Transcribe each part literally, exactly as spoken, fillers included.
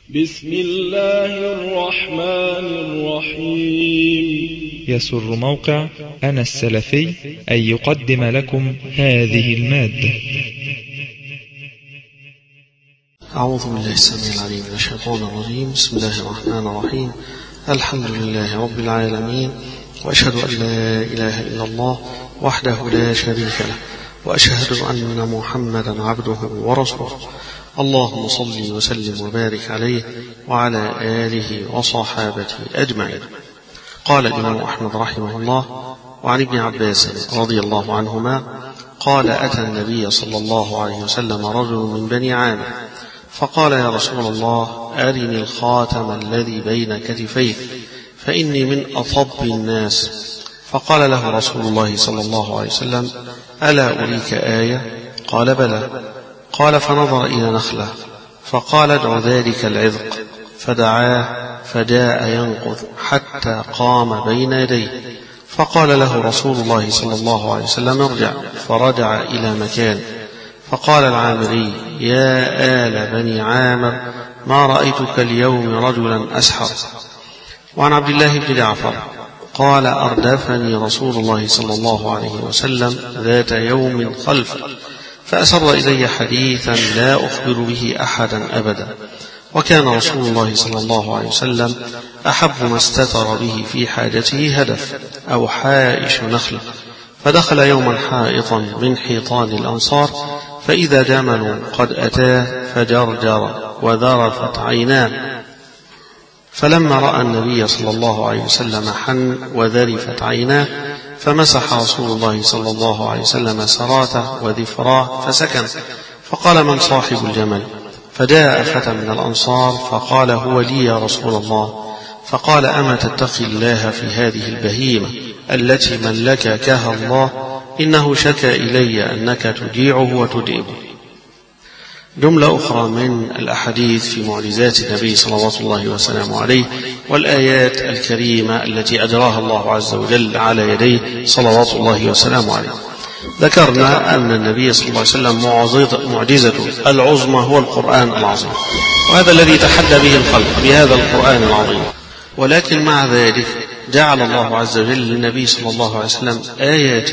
بسم الله الرحمن الرحيم. يسر موقع أنا السلفي أن يقدم لكم هذه المادة. أعوذ بالله السميع العليم من الشيطان الرجيم. بسم الله الرحمن الرحيم. الحمد لله رب العالمين، وأشهد أن لا إله إلا الله وحده لا شريك له، وأشهد أن محمدا عبده ورسوله. اللهم صل وسلم وبارك عليه وعلى آله وصحابته أجمعين. قال الإمام أحمد رحمه الله: وعن ابن عباس رضي الله عنهما قال: أتى النبي صلى الله عليه وسلم رجل من بني عامر فقال: يا رسول الله، أرني الخاتم الذي بين كتفيك فإني من أطب الناس. فقال له رسول الله صلى الله عليه وسلم: ألا أريك آية؟ قال: بلى. قال: فنظر إلى نخلة فقال: ادع ذلك العذق، فدعاه فجاء ينقذ حتى قام بين يديه. فقال له رسول الله صلى الله عليه وسلم: ارجع. فرجع إلى مكان. فقال العامري: يا آل بني عامر، ما رأيتك اليوم رجلا أسحر. وعن عبد الله بن جعفر قال: أردفني رسول الله صلى الله عليه وسلم ذات يوم خلفه فأسر إلي حديثا لا أخبر به أحدا أبدا. وكان رسول الله صلى الله عليه وسلم أحب ما استتر به في حاجته هدف أو حائش نخلة. فدخل يوما حائطا من حيطان الأنصار فإذا جمل قد أتاه فجرجر وذرفت عيناه. فلما رأى النبي صلى الله عليه وسلم حن وذرفت عيناه فمسح رسول الله صلى الله عليه وسلم سراته وذفراه فسكن. فقال: من صاحب الجمل؟ فجاء فتى من الأنصار فقال: هو لي يا رسول الله. فقال: أما تتقي الله في هذه البهيمة التي ملككها الله؟ إنه شكى إلي أنك تجيعه وتدئبه. جملة أخرى من الأحاديث في معجزات النبي صلوات الله وسلامه عليه والآيات الكريمة التي أجراها الله عز وجل على يديه صلوات الله وسلامه عليه. ذكرنا أن النبي صلى الله عليه وسلم معجزته العظمى هو القرآن العظيم، وهذا الذي تحدى به الخلق بهذا القرآن العظيم. ولكن مع ذلك جعل الله عز وجل للنبي صلى الله عليه وسلم آيات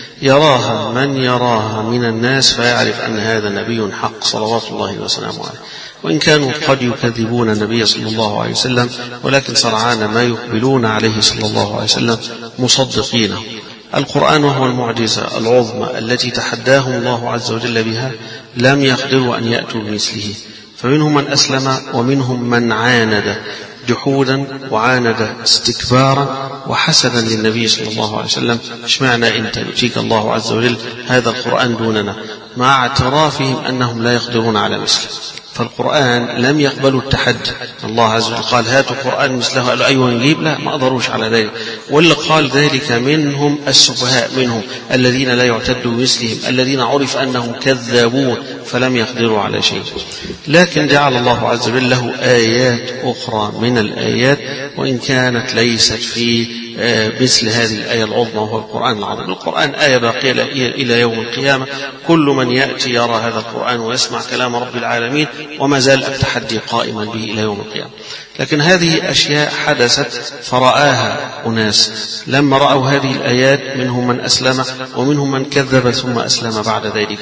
يراها من يراها من الناس فيعرف أن هذا نبي حق صلوات الله وسلامه عليه. وإن كانوا قد يكذبون النبي صلى الله عليه وسلم، ولكن سرعان ما يقبلون عليه صلى الله عليه وسلم مصدقينه. القرآن وهو المعجزة العظمى التي تحداهم الله عز وجل بها لم يقدروا أن يأتوا بمثله، فمنهم من أسلم ومنهم من عاند جحودا وعاند استكبارا وحسدا للنبي صلى الله عليه وسلم. اشمعنى انت يؤتيك الله عز وجل هذا القرآن دوننا، مع اعترافهم أنهم لا يقدرون على مثله. فالقرآن لم يقبلوا التحدي. الله عز وجل قال: هاتوا قرآن مثله. قالوا: أيوة نجيب؟ لا، ما قدروش على ذلك. واللي قال ذلك منهم السفهاء منهم الذين لا يعتدوا بمثلهم، الذين عرف أنهم كذابون فلم يقدروا على شيء. لكن جعل الله عز وجل له آيات أخرى من الآيات، وإن كانت ليست في مثل هذه الآية العظمى وهو القرآن العظيم. القرآن آية باقية إلى يوم القيامة. كل من يأتي يرى هذا القرآن ويسمع كلام رب العالمين، وما زال التحدي قائما به إلى يوم القيامة. لكن هذه أشياء حدثت فرآها أناس. لما رأوا هذه الآيات منهم من أسلم ومنهم من كذب ثم أسلم بعد ذلك.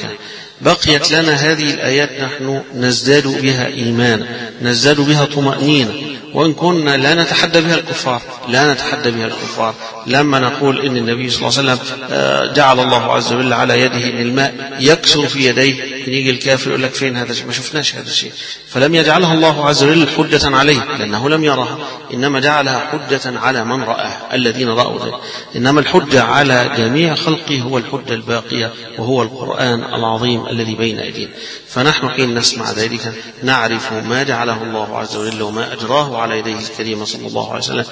بقيت لنا هذه الآيات نحن نزداد بها إيمانا، نزداد بها طمأنينة، وإن كنا لا نتحدى بها الكفار لا نتحدى بها الكفار لما نقول إن النبي صلى الله عليه وسلم جعل الله عز وجل على يده من الماء يكسر في يديه، يجي الكافر يقول لك فين هذا الشيء؟ ما شفناش هذا الشيء. فلم يجعلها الله عز وجل حجة عليه لأنه لم يرها، إنما جعلها حجة على من رآها الذين رأوا ذلك. إنما الحجة على جميع خلقه هو الحجة الباقية وهو القرآن العظيم الذي بين أيدينا. فنحن حين نسمع ذلك نعرف ما جعله الله عز وجل وما أجراه على يديه الكريم صلى الله عليه وسلم من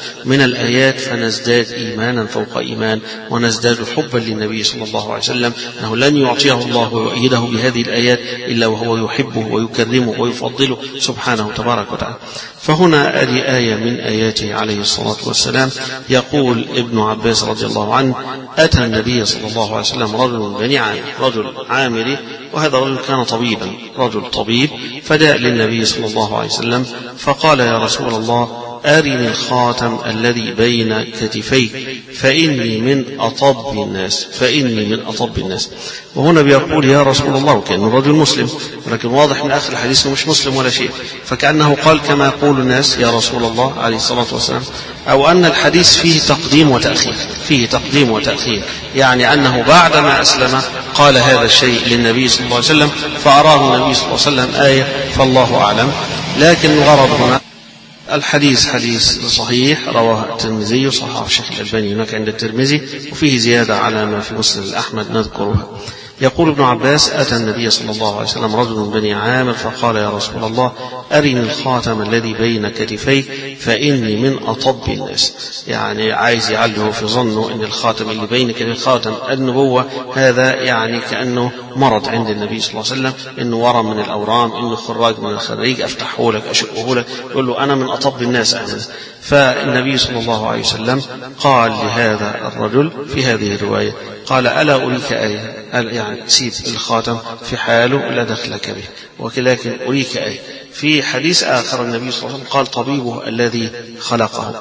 الآيات فنزداد إيمانا فوق إيمان ونزداد حبا للنبي صلى الله عليه وسلم، أنه لن يعطيه الله ويؤيده بهذه الآيات إلا وهو يحبه ويكرمه ويفضله سبحانه تبارك وتعالى. فهنا هذه آية من آياته عليه الصلاة والسلام. يقول ابن عباس رضي الله عنه: أتى النبي صلى الله عليه وسلم رجل من بني عامر، رجل عامري، وهذا الرجل كان طبيبا، رجل طبيب، فجاء للنبي صلى الله عليه وسلم فقال: يا رسول الله، أرني الخاتم الذي بين كتفيك فإني من أطب الناس فإني من أطب الناس. وهنا بيقول يا رسول الله، وكأنه رجل مسلم، ولكن واضح من آخر الحديث أنه مش مسلم ولا شيء، فكأنه قال كما يقول الناس يا رسول الله عليه الصلاة والسلام، أو أن الحديث فيه تقديم وتأخير، فيه تقديم وتأخير، يعني أنه بعدما أسلم قال هذا الشيء للنبي صلى الله عليه وسلم فأراه النبي صلى الله عليه وسلم آية، فالله أعلم. لكن الغرض هنا الحديث حديث صحيح رواه الترمذي وصححه الشيخ الألباني هناك عند الترمذي، وفيه زيادة على ما في مسند الأحمد نذكرها. يقول ابن عباس: أتى النبي صلى الله عليه وسلم رجل من بني عامر فقال: يا رسول الله، أرني الخاتم الذي بين كتفيك فإني من أطب الناس. يعني عايز يعلّه في ظنه أن الخاتم اللي بين كتفيك خاتم النبوة، هذا يعني كأنه مرض عند النبي صلى الله عليه وسلم، إنه ورم من الأورام، إنه خراج من الخريج، أفتحه لك أشقه لك، يقول له أنا من أطب الناس أعمل. فالنبي صلى الله عليه وسلم قال لهذا الرجل في هذه الرواية، قال: ألا أريك آية؟ يعني سيب الخاتم في حاله لا دخلك به، ولكن أريك آية. في حديث آخر النبي صلى الله عليه وسلم قال: طبيبه الذي خلقه،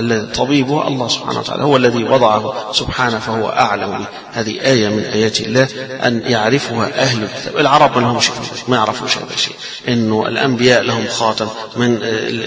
طبيبه الله سبحانه وتعالى هو الذي وضعه سبحانه فهو أعلم به. هذه آية من آيات الله أن يعرفها أهل الكتاب. العرب ما لهمش ما يعرفوش هذا الشيء، إنه الأنبياء لهم خاتم من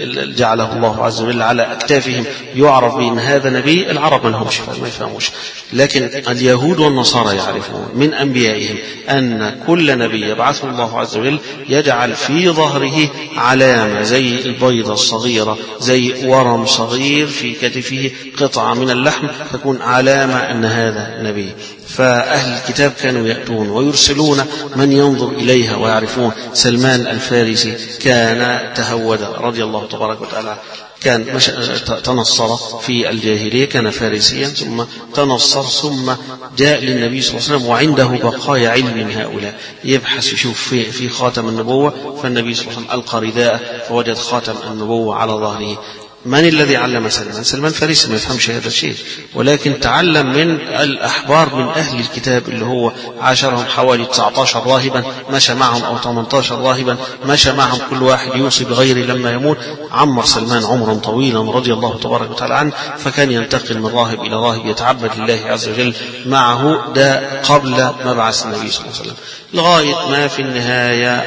جعله الله عز وجل على أكتافهم يعرف بأن هذا نبي. العرب ما لهمش ما يفهموش، لكن اليهود والنصارى يعرفون من أنبيائهم أن كل نبي يبعثه الله عز وجل يجعل في ظهره علامة زي البيضة الصغيرة، زي ورم صغير في كتفه، قطعة من اللحم تكون علامة أن هذا نبي. فأهل الكتاب كانوا يأتون ويرسلون من ينظر إليها ويعرفون. سلمان الفارسي كان تهود رضي الله تبارك وتعالى، كان تنصر في الجاهلية، كان فارسيا ثم تنصر، ثم جاء للنبي صلى الله عليه وسلم وعنده بقايا علم من هؤلاء، يبحث يشوف في, في خاتم النبوة. فالنبي صلى الله عليه وسلم ألقى رداءه فوجد خاتم النبوة على ظهره. من الذي علم سلمان؟ سلمان فارسي ما يفهمش هذا الشيء، ولكن تعلم من الأحبار من أهل الكتاب اللي هو عاشرهم حوالي تسعة عشر راهبا، مشى معهم أو ثمانية عشر راهبا، مشى معهم كل واحد يوصي بغيره لما يموت. عمر سلمان عمرا طويلا رضي الله تبارك وتعالى عنه، فكان ينتقل من راهب إلى راهب يتعبد لله عز وجل معه، ده قبل مبعث النبي صلى الله عليه وسلم، لغاية ما في النهاية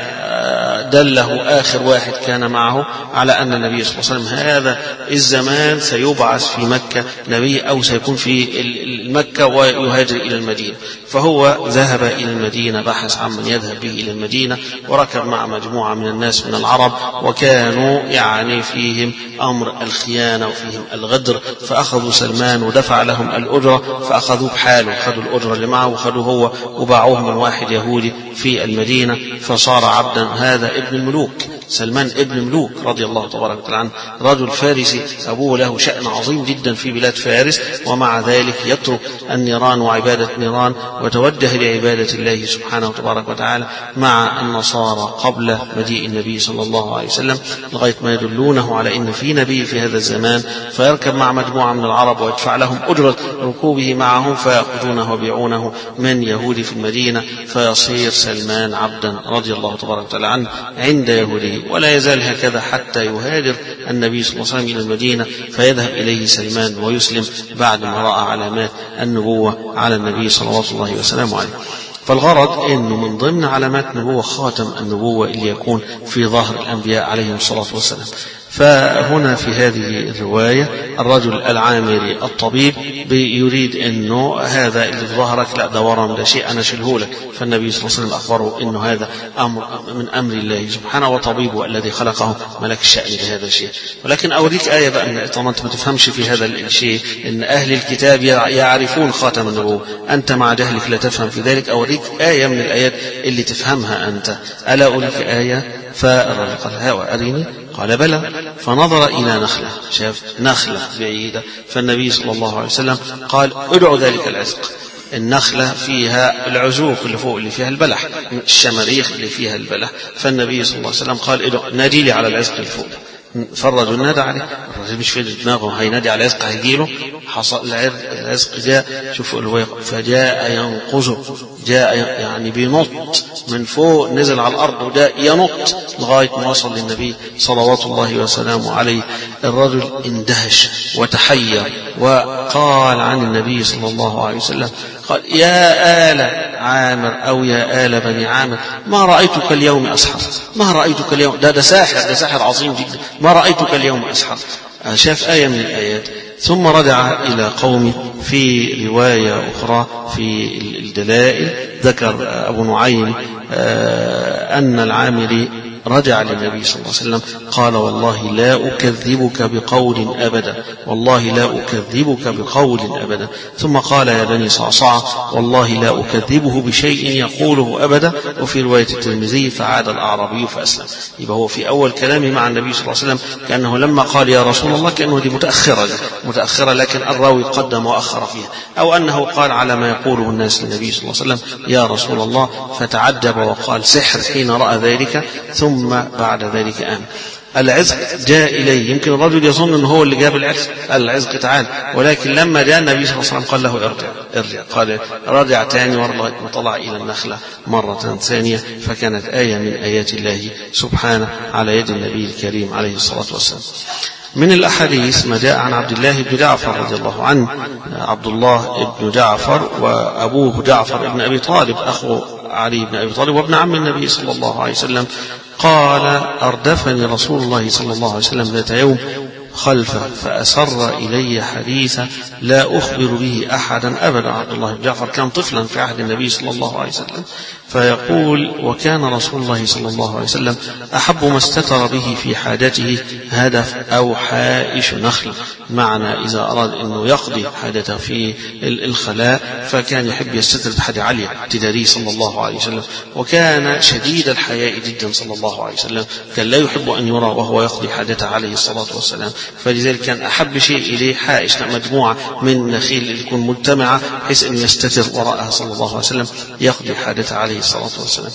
دله آخر واحد كان معه على أن النبي صلى الله عليه وسلم هذا الزمان سيبعث في مكة نبي، أو سيكون في مكة ويهاجر إلى المدينة. فهو ذهب إلى المدينة، بحث عن من يذهب به إلى المدينة، وركب مع مجموعة من الناس من العرب، وكانوا يعني فيهم أمر الخيانة وفيهم الغدر، فأخذوا سلمان ودفع لهم الأجرة، فأخذوه بحاله، أخذوا الأجرة اللي معه وأخذوه هو وباعوه من واحد يهودي في المدينة، فصار عبدا. هذا ابن الملوك، سلمان ابن ملوك رضي الله تبارك وتعالى عنه، رجل فارسي أبوه له شأن عظيم جدا في بلاد فارس، ومع ذلك يترك النيران وعبادة النيران وتوجه لعبادة الله سبحانه تبارك وتعالى مع النصارى قبل مجيء النبي صلى الله عليه وسلم، لغاية ما يدلونه على أن في نبي في هذا الزمان، فيركب مع مجموعة من العرب ويدفع لهم أجرة ركوبه معهم، فيأخذونه ويبيعونه من يهود في المدينة، فيصير سلمان عبدا رضي الله تبارك وتعالى عنه عند يهودي. ولا يزال هكذا حتى يهاجر النبي صلى الله عليه وسلم إلى المدينة، فيذهب إليه سلمان ويسلم بعد ما رأى علامات النبوة على النبي صلى الله عليه وسلم عليه. فالغرض أنه من ضمن علامات النبوة خاتم النبوة اللي يكون في ظهر الأنبياء عليهم الصلاة والسلام. فهنا في هذه الرواية الرجل العامري الطبيب يريد أنه هذا اللي في ظهرك لا ده ورم، ده شيء أنا شيله لك. فالنبي صلى الله عليه وسلم أخبره أنه هذا أمر من أمر الله سبحانه، وطبيبه الذي خلقه ملك الشأن بهذا الشيء. ولكن أوريك آية بقى، طبعا أنت ما تفهمش في هذا الشيء، أن أهل الكتاب يعرفون خاتم النبوة، أنت مع جهلك لا تفهم في ذلك. أوريك آية من الآيات اللي تفهمها أنت. ألا أريك آية؟ فالرجل قال: ها وأريني. قال بلى. فنظر إلى نخلة، شاف نخلة بعيدة، فالنبي صلى الله عليه وسلم قال ادعوا ذلك العزق. النخلة فيها العزوق اللي فوق اللي فيها البلح، الشماريخ اللي فيها البلح، فالنبي صلى الله عليه وسلم قال ادعوا نادي لي على العزق اللي فوق. فالرجل نادى عليه، الرجل مش في دماغه هينادي على العزق هيجيله، حصل العزق جاء، شوفوا فجاء ينقزه، جاء يعني بينط من فوق، نزل على الأرض وده ينط لغاية ما وصل للنبي صلوات الله وسلامه عليه. الرجل اندهش وتحير وقال عن النبي صلى الله عليه وسلم، قال يا آل عامر أو يا آل بني عامر ما رأيتك اليوم أسحر، ما رأيتك اليوم، ده ده ساحر، ده ساحر عظيم جدا، ما رأيتك اليوم أسحر. شاف آية من الآيات. ثم رجع إلى قومه. في رواية أخرى في الدلائل ذكر أبو نعيم أن العامري رجع للنبي صلى الله عليه وسلم قال والله لا أكذبك بقول أبدا، والله لا أكذبك بقول أبدا. ثم قال يا بني صعصعة والله لا أكذبه بشيء يقوله أبدا. وفي رواية الترمذي فعاد الأعرابي فأسلم. يبقى هو في أول كلامه مع النبي صلى الله عليه وسلم كأنه لما قال يا رسول الله كأنه دي متأخرة متأخرة لكن الراوي قدم وأخر فيها، أو أنه قال على ما يقوله الناس للنبي صلى الله عليه وسلم يا رسول الله، فتعجب وقال سحر حين رأى ذلك، ثم بعد ذلك آمن. العزق جاء إليه، يمكن الرجل يظن أنه هو اللي جاب العزق، العزق تعال، ولكن لما جاء النبي صلى الله عليه وسلم قال له ارجع ارجع، قال رجع تاني ولغاية ما طلع إلى النخلة مرة ثانية. فكانت آية من آيات الله سبحانه على يد النبي الكريم عليه الصلاة والسلام. من الأحاديث ما جاء عن عبد الله بن جعفر رضي الله عنه، عبد الله بن جعفر وأبوه جعفر بن أبي طالب أخو علي بن أبي طالب وابن عم النبي صلى الله عليه وسلم، قال أردفني رسول الله صلى الله عليه وسلم ذات يوم خلفه فأسر إلي حديثا لا أخبر به أحدا أبدا. عبد الله بن جعفر كان طفلا في عهد النبي صلى الله عليه وسلم، فيقول وكان رسول الله صلى الله عليه وسلم أحب ما استتر به في حاجته هدف أو حائش نخل، معنى إذا أراد أنه يقضي حاجته في الخلاء فكان يحب يستتر بحاجة عالية تداري صلى الله عليه وسلم. وكان شديد الحياء جدا صلى الله عليه وسلم، كان لا يحب أن يرى وهو يقضي حاجته عليه الصلاة والسلام، فلذلك كان أحب شيء إليه حائش مجموعة من نخيل اللي تكون مجتمعة بحيث أن يستتر وراءها صلى الله عليه وسلم يقضي حاجته عليه الصلاة والسلام.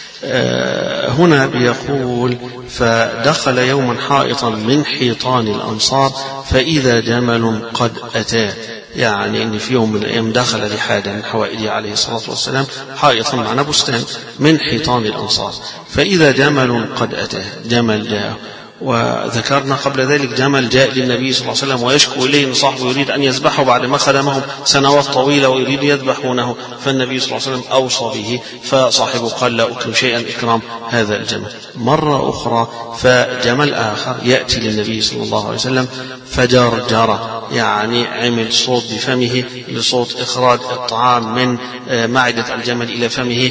آه هنا بيقول فدخل يوما حائطا من حيطان الأنصار فإذا جمل قد أتاه، يعني أن في يوم من الأيام دخل لحاجة من حوائجه عليه الصلاة والسلام حائطا معنا بستان من حيطان الأنصار، فإذا جمل قد أتاه، جمل جاء. وذكرنا قبل ذلك جمل جاء للنبي صلى الله عليه وسلم ويشكو إليه أن صاحبه يريد أن يذبحه بعد ما خدمهم سنوات طويلة ويريد يذبحونه، فالنبي صلى الله عليه وسلم أوصى به، فصاحبه قال لا أكرم شيئا إكرام هذا الجمل. مرة أخرى فجمل آخر يأتي للنبي صلى الله عليه وسلم فجرجر، يعني عمل صوت بفمه لصوت إخراج الطعام من معدة الجمل إلى فمه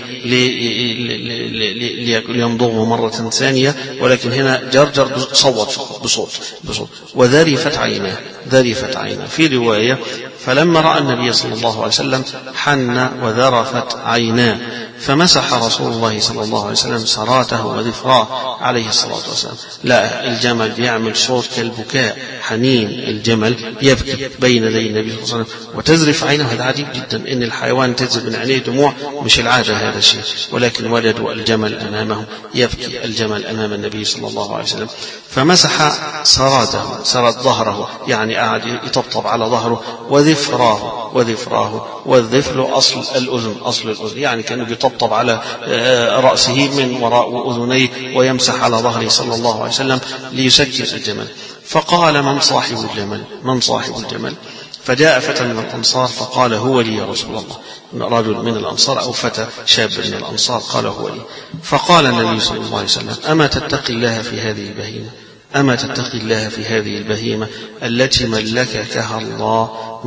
ليمضغه مرة ثانية، ولكن هنا جرجر صوت بصوت بصوت وذرفت عيناه، ذرفت عيناه. في رواية فلما رأى النبي صلى الله عليه وسلم حن وذرفت عيناه فمسح رسول الله صلى الله عليه وسلم سراته وذفراه عليه الصلاة والسلام. لا الجمل بيعمل صوت كالبكاء، حنين الجمل يبكي بين يدي النبي صلى الله عليه وسلم وتذرف عينه. هذا عجيب جدا ان الحيوان تذرف من عينيه دموع، مش العادة هذا الشيء، ولكن وجدوا الجمل امامه يبكي الجمل امام النبي صلى الله عليه وسلم. فمسح سراته، سرت ظهره يعني قاعد يطبطب على ظهره، وذفراه، وذفراه والذفر اصل الاذن، اصل الاذن يعني كانه يطبطب على رأسه من وراء أذنيه ويمسح على ظهره صلى الله عليه وسلم ليسكر الجمل. فقال من صاحب الجمل، من صاحب الجمل؟ فجاء فتى من الأنصار فقال هو لي يا رسول الله، رجل من الأنصار أو فتى شاب من الأنصار قال هو لي. فقال النبي صلى الله عليه وسلم أما تتقي الله في هذه البهيمة، أما تتقي الله في هذه البهيمة التي ملككها الله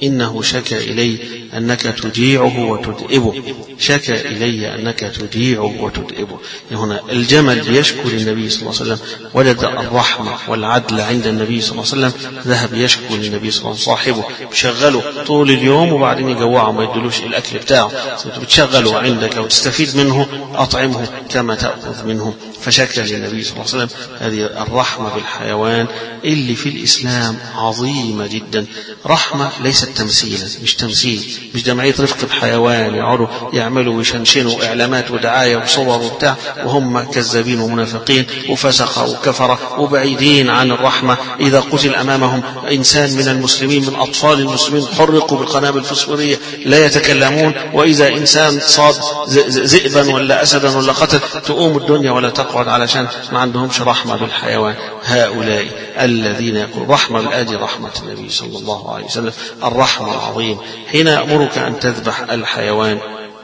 إنه شكى إلي أنك تجيعه وتدئبه، شكى إلي أنك تجيعه وتدئبه. هنا الجمل بيشكو للنبي صلى الله عليه وسلم، وجد الرحمة والعدل عند النبي صلى الله عليه وسلم، ذهب يشكو للنبي صلى الله عليه وسلم. صاحبه بشغله طول اليوم وبعدين يجوعه ما يدلوش الأكل بتاعه، بتشغله عندك وتستفيد منه، أطعمه كما تأخذ منه. فشكى للنبي صلى الله عليه وسلم. هذه الرحمة بالحيوان اللي في الإسلام عظيمة جدا. رحمة ليست تمثيلا، مش تمثيل، مش جمعية رفق بحيوان يقعدوا يعملوا ويشنشنوا إعلامات ودعاية وصور وبتاع وهم كذابين ومنافقين وفسقة وكفرة وبعيدين عن الرحمة. إذا قتل أمامهم إنسان من المسلمين من أطفال المسلمين حرقوا بالقنابل الفسفورية لا يتكلمون، وإذا إنسان صاد ذئبا ولا أسدا ولا قتل تقوم الدنيا ولا تقعد، علشان ما عندهمش رحمة بالحيوان. هؤلاء الذين يقول رحمة بالآدي رحمة النبي صلى الله عليه وسلم، الرحمة العظيم. حين أمرك أن تذبح الحيوان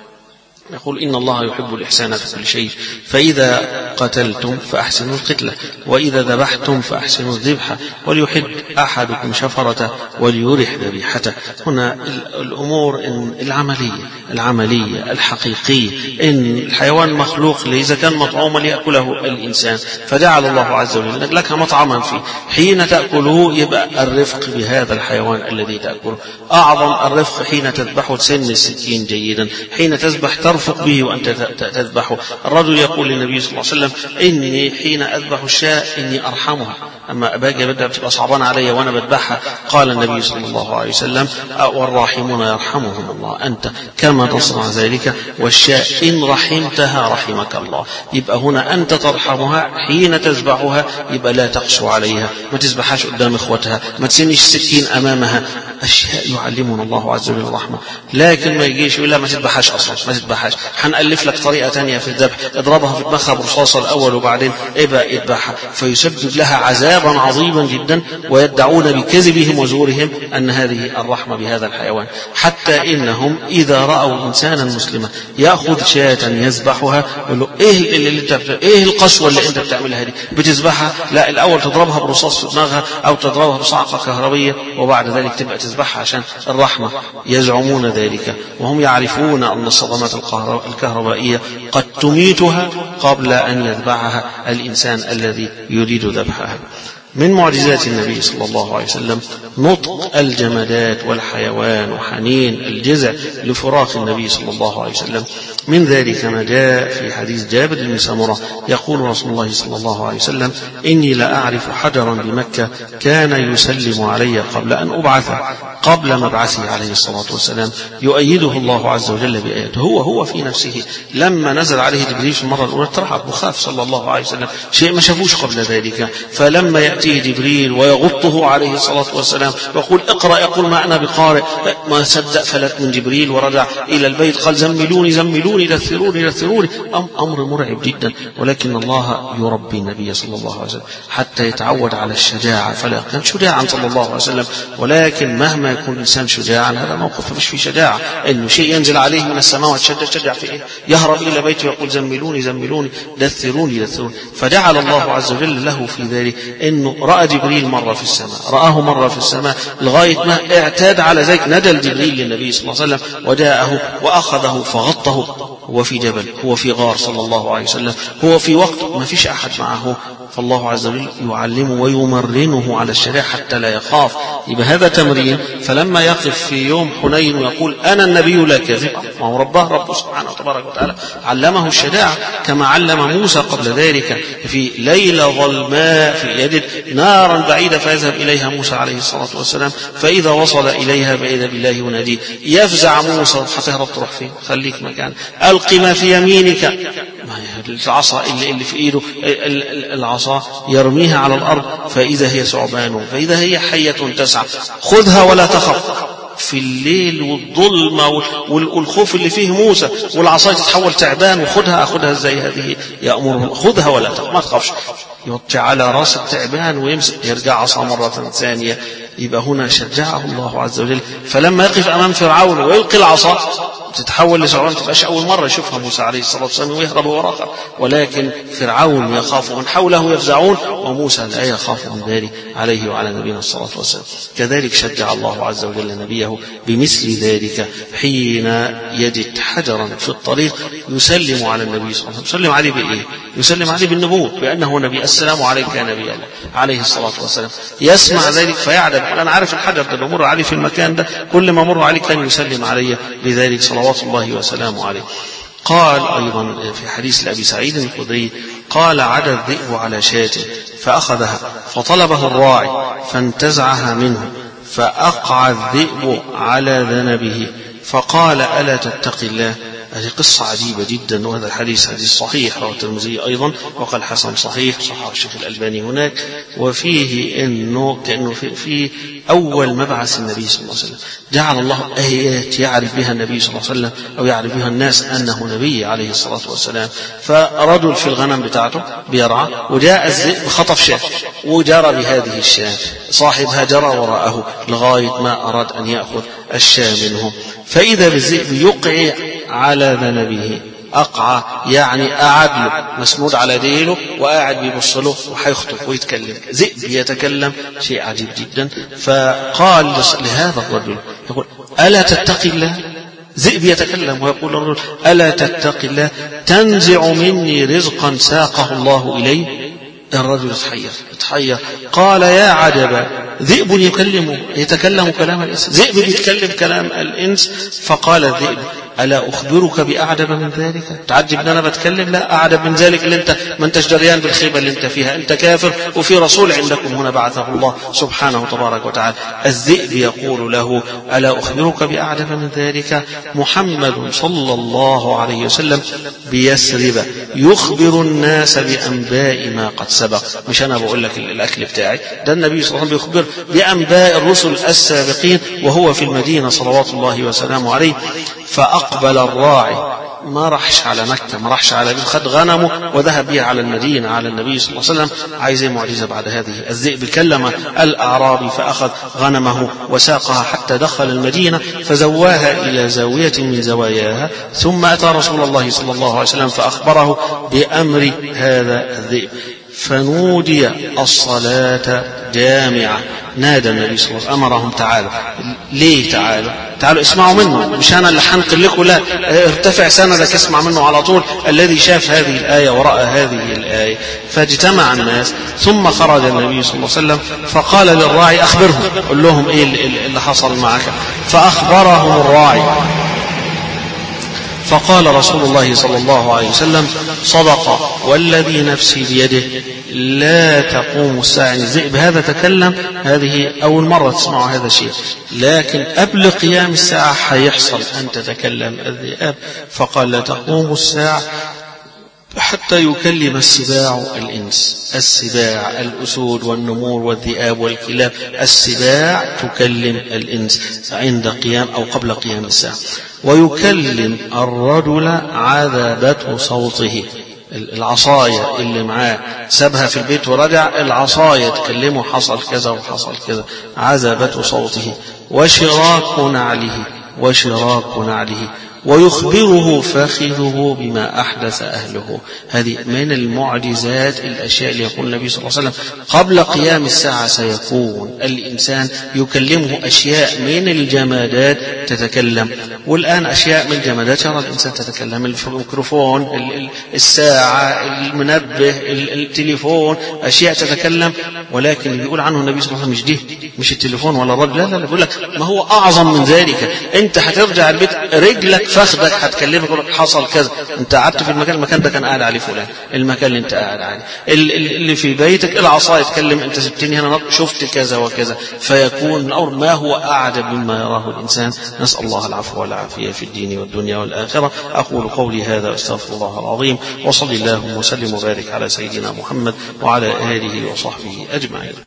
يقول إن الله يحب الإحسان في كل شيء، فإذا قتلتم فأحسنوا القتلة، وإذا ذبحتم فأحسنوا الذبحة، وليحد أحدكم شفرته وليرح ذبيحته. هنا الأمور العملية العملية الحقيقية، إن الحيوان مخلوق إذا كان مطعوما ليأكله الإنسان، فجعل الله عز وجل لك مطعما فيه. حين تأكله يبقى الرفق بهذا الحيوان الذي تأكله أعظم الرفق. حين تذبحه تسن السكين جيدا، حين تذبح ترفق به وأنت تذبحه. الرجل يقول للنبي صلى الله عليه وسلم إني حين أذبح الشاة إني أرحمها، أما باجي بدها بتبقى صعبان علي وأنا بذبحها. قال النبي صلى الله عليه وسلم والراحمون يرحمهم الله، أنت كما تصنع ذلك، والشاة إن رحمتها رحمك الله. يبقى هنا أنت ترحمها حين تذبحها، يبقى لا تقسو عليها، ما تذبحهاش قدام إخوتها، ما تسنش السكين أمامها. أشياء يعلمنا الله عز وجل الرحمة. لكن ما يجيش يقول لا ما تذبحهاش أصلا، ما تذبحهاش، هنألف لك طريقة تانية في الذبح، اضربها في دماغها برصاصة الأول وبعدين ابقى اذبحها، فيسبب لها عذابا عظيما جدا. ويدعون بكذبهم وزورهم أن هذه الرحمة بهذا الحيوان، حتى إنهم إذا رأوا إنسانا مسلما يأخذ شاة يذبحها يقولوا إيه اللي اللي انت إيه القسوة اللي أنت بتعملها دي؟ بتذبحها؟ لا، الأول تضربها برصاص في دماغها أو تضربها بصعقة كهربية وبعد ذلك تبقى تذبحها عشان الرحمة. يزعمون ذلك وهم يعرفون أن الصدمات الكهربائية قد تميتها قبل أن يذبحها الإنسان الذي يريد ذبحها. من معجزات النبي صلى الله عليه وسلم نطق الجمادات والحيوان وحنين الجزع لفراق النبي صلى الله عليه وسلم. من ذلك ما جاء في حديث جابر بن سمرة يقول رسول الله صلى الله عليه وسلم إني لا أعرف حجرا بمكة كان يسلم علي قبل أن أبعث قبل مبعثه عليه الصلاة والسلام يؤيده الله عز وجل بآياته. هو هو في نفسه لما نزل عليه جبريل في المرة الأولى ترعب وخاف صلى الله عليه وسلم، شيء ما شافوش قبل ذلك. فلما يأتيه جبريل ويغطه عليه الصلاة والسلام ويقول اقرأ، يقول ما أنا بقارئ، ما صدق فلت من جبريل ورجع إلى البيت قال زملوني زملوني دثروني دثروني. أمر مرعب جدا، ولكن الله يربي النبي صلى الله عليه وسلم حتى يتعود على الشجاعة. فلا كان شجاعا صلى الله عليه وسلم، ولكن مهما يكون الإنسان شجاعا هذا موقف مش فيه شجاعة، إنه شيء ينزل عليه من السماء وتشجع شجع في إيه؟ يهرب إلى بيته ويقول زملوني زملوني دثروني دثروني. فجعل الله عز وجل له في ذلك إنه رأى جبريل مرة في السماء، رآه مرة في السماء لغاية ما اعتاد على ذلك. ندل جبريل للنبي صلى الله عليه وسلم وجاءه وأخذه فغطه. هو في جبل، هو في غار صلى الله عليه وسلم، هو في وقت ما فيش أحد معه، فالله عز وجل يعلمه ويمرنه على الشريعة حتى لا يخاف. يبقى هذا تمرين. فلما يقف في يوم حنين ويقول أنا النبي لا كذب، ما هو ربه رب سبحانه وتبارك وتعالى علمه الشجاعة كما علم موسى قبل ذلك في ليلة ظلماء في يجد نارا بعيدة فيذهب إليها موسى عليه الصلاة والسلام، فإذا وصل إليها فإذا بالله يناديه. يفزع موسى هتهرب تروح فين؟ خليك مكان، ألقي ما في يمينك، العصا اللي, اللي في إيده العصا يرميها على الأرض فإذا هي ثعبان فإذا هي حية تسعى، خذها ولا تخف. في الليل والظلمة والخوف اللي فيه موسى والعصا تتحول تعبان، وخذها أخذها ازاي هذه؟ يأمره خذها ولا تخف، ما تخافش. يوطي على راس التعبان ويمسك يرجع عصا مرة ثانية. يبقى هنا شجعه الله عز وجل. فلما يقف أمام فرعون ويلقي العصا تتحول لثعبان، ما تبقاش أول مرة يشوفها موسى عليه الصلاة والسلام ويهرب وراها، ولكن فرعون يخاف ومن حوله يفزعون، وموسى لا يخاف من ذلك عليه وعلى نبينا الصلاة والسلام. كذلك شجع الله عز وجل نبيه بمثل ذلك حين يجد حجرا في الطريق يسلم على النبي صلى الله عليه وسلم. يسلم عليه بإيه؟ يسلم عليه بالنبوة، بأنه نبي. السلام عليك يا نبي الله عليه الصلاة والسلام. يسمع ذلك فيعدل، أنا عارف الحجر ده بمر عليه في المكان ده، كل ما مر عليه كان يسلم علي بذلك صلوات الله وسلامه عليه. قال أيضا في حديث لأبي سعيد الخدري قال: عدا الذئب على شاة فأخذها فطلبه الراعي فانتزعها منه فأقع الذئب على ذنبه فقال: ألا تتقي الله؟ هذه قصة عجيبة جدا، وهذا الحديث حديث صحيح رواه الترمذي أيضا وقال حسن صحيح، صححه الشيخ الألباني هناك. وفيه إنه كأنه في, في أول مبعث النبي صلى الله عليه وسلم جعل الله آيات يعرف بها النبي صلى الله عليه وسلم أو يعرف بها الناس أنه نبي عليه الصلاة والسلام. فرجل في الغنم بتاعته بيرعى وجاء الذئب خطف شاة وجرى بهذه الشاة، صاحبها جرى وراءه لغاية ما أراد أن يأخذ الشاة منه، فإذا بالذئب يقع على ذنبه. أقع يعني قاعد له مسنود على ديله وقاعد بيبص له وحيخطب ويتكلم. ذئب يتكلم، شيء عجيب جدا. فقال لهذا الرجل يقول: ألا تتقي الله؟ ذئب يتكلم ويقول الرجل: ألا تتقي الله؟ تنزع مني رزقا ساقه الله إلي. الرجل يتحير يتحير قال: يا عجبا، ذئب يكلم يتكلم كلام الإنس، ذئب يتكلم كلام الإنس. فقال الذئب: ألا أخبرك بأعجب من ذلك؟ تعجب أن أنا بتكلم؟ لا، أعجب من ذلك اللي أنت ما أنتش دريان بالخيبة اللي أنت فيها، أنت كافر وفي رسول عندكم هنا بعثه الله سبحانه تبارك وتعالى. الذئب يقول له: ألا أخبرك بأعجب من ذلك؟ محمد صلى الله عليه وسلم بيثرب يخبر الناس بأنباء ما قد سبق. مش أنا بقول لك الأكل بتاعي، ده النبي صلى الله عليه وسلم بيخبر بأنباء الرسل السابقين وهو في المدينة صلوات الله وسلامه عليه. فأقبل الراعي، ما راحش على مكة، ما راحش على بيت، خد غنمه وذهب بها على المدينة على النبي صلى الله عليه وسلم. عايز معجزة بعد هذه. الذئب كلم الأعرابي فأخذ غنمه وساقها حتى دخل المدينة فزواها إلى زاوية من زواياها، ثم أتى رسول الله صلى الله عليه وسلم فأخبره بأمر هذا الذئب. فنودي الصلاة جامعة. نادى النبي صلى الله عليه وسلم، أمرهم: تعالوا. ليه تعالوا؟ تعالوا اسمعوا منه، مش أنا اللي حنقل لكم، لا، ارتفع سندك اسمع منه على طول. الذي شاف هذه الآية ورأى هذه الآية. فاجتمع الناس ثم خرج النبي صلى الله عليه وسلم فقال للراعي: أخبرهم، قل لهم إيه اللي حصل معك. فأخبرهم الراعي فقال رسول الله صلى الله عليه وسلم: صدق والذي نفسي بيده لا تقوم الساعة. الذئب هذا تكلم، هذه أول مرة تسمعوا هذا الشيء، لكن قبل قيام الساعة حيحصل أن تتكلم الذئاب. فقال: لا تقوم الساعة حتى يكلم السباع الإنس. السباع الأسود والنمور والذئاب والكلاب، السباع تكلم الإنس عند قيام أو قبل قيام الساعة. ويكلم الرجل عذبة صوته، العصاية اللي معاه سابها في البيت ورجع، العصاية تكلمه حصل كذا وحصل كذا، عذبة صوته. وشراك نعله وشراك نعله ويخبره فخذه بما أحدث أهله. هذه من المعجزات، الأشياء اللي يقول النبي صلى الله عليه وسلم قبل قيام الساعة سيكون الإنسان يكلمه أشياء من الجمادات تتكلم. والآن أشياء من الجمادات يرى الإنسان تتكلم، الميكروفون، الساعة، المنبه، التليفون، أشياء تتكلم. ولكن اللي بيقول عنه النبي صلى الله عليه وسلم مش دي، مش التليفون ولا الرجل، لا لا لا، بيقول لك ما هو أعظم من ذلك. أنت هترجع البيت رجلك فخدك هتكلمك يقول لك حصل كذا، انت قعدت في المكان المكان ده كان قاعد عليه فلان، المكان اللي انت قاعد عليه، اللي في بيتك العصا يتكلم، انت سبتني هنا شفت كذا وكذا. فيكون الامر ما هو اعجب مما يراه الانسان. نسال الله العفو والعافيه في الدين والدنيا والاخره. اقول قولي هذا واستغفر الله العظيم، وصلي اللهم وسلم وبارك على سيدنا محمد وعلى اله وصحبه اجمعين.